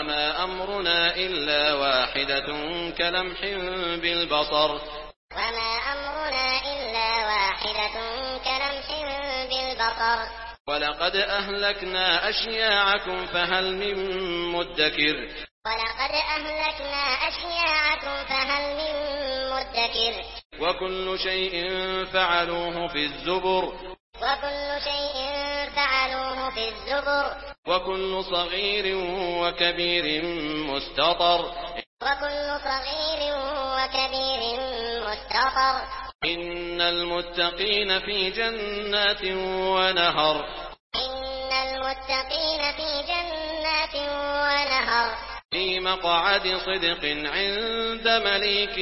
وما أمرنا إلا واحدة كلمح بالبصر وما أمرنا إلا واحدة كلمح بالبصر ولقد أهلكنا أشياعكم فهل من مدكر ولقد أهلكنا أشياعكم فهل من مدكر وكل شيء فعلوه في الزبر وكل شيء فعلوه في الزبر وكل صغير وكبير مستطر وكل صغير وكبير مستطر إن المتقين في جنات ونهر إن المتقين في جنات ونهر في مقعد صدق عند مليك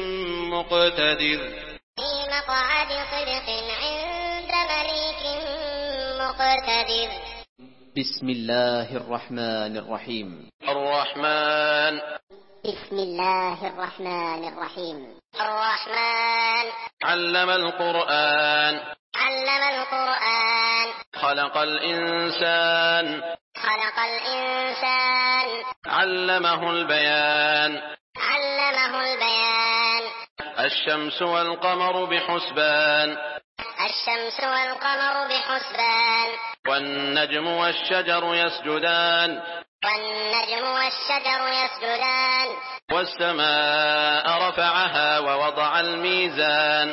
مقتدر في مقعد صدق عند مليك مقتدر بسم الله الرحمن الرحيم الرحمن بسم الله الرحمن الرحيم الرحمن علم القرآن علم القرآن خلق الإنسان خلق الإنسان علمه البيان علمه البيان الشمس والقمر بحسبان الشمس والقمر بحسبان والنجم والشجر يسجدان والنجم والشجر يسجدان والسماء رفعها ووضع الميزان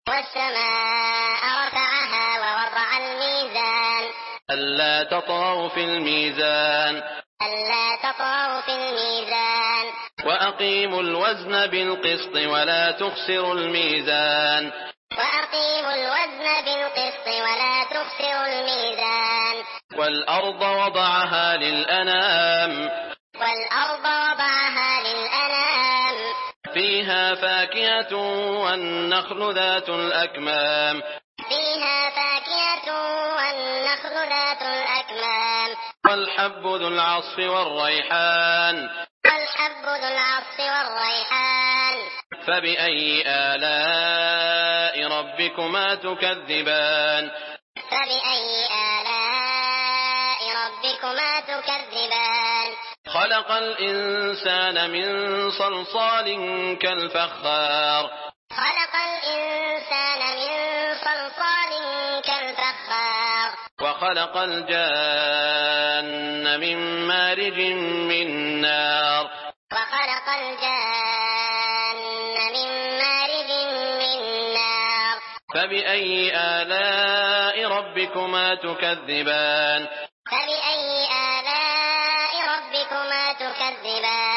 والسماء رفعها ووضع الميزان ألا تطغوا في الميزان ألا تطغوا في الميزان وأقيموا الوزن بالقسط ولا تخسروا الميزان وأقيموا الوزن بالقسط ولا تخسروا الميزان والأرض وضعها للأنام والأرض وضعها للأنام فيها فاكهة والنخل ذات الأكمام فيها فاكهة والنخل ذات الأكمام والحب ذو العصف والريحان والحب ذو العصف والريحان فبأي آلاء ربكما تكذبان فبأي آلاء ربكما تكذبان خلق الإنسان من صلصال كالفخار خلق الإنسان من صلصال كالفخار وخلق الجان من مارج من نار وخلق الجان من مارج من نار فبأي آلاء ربكما تكذبان فبأي آلاء ربكما تكذبان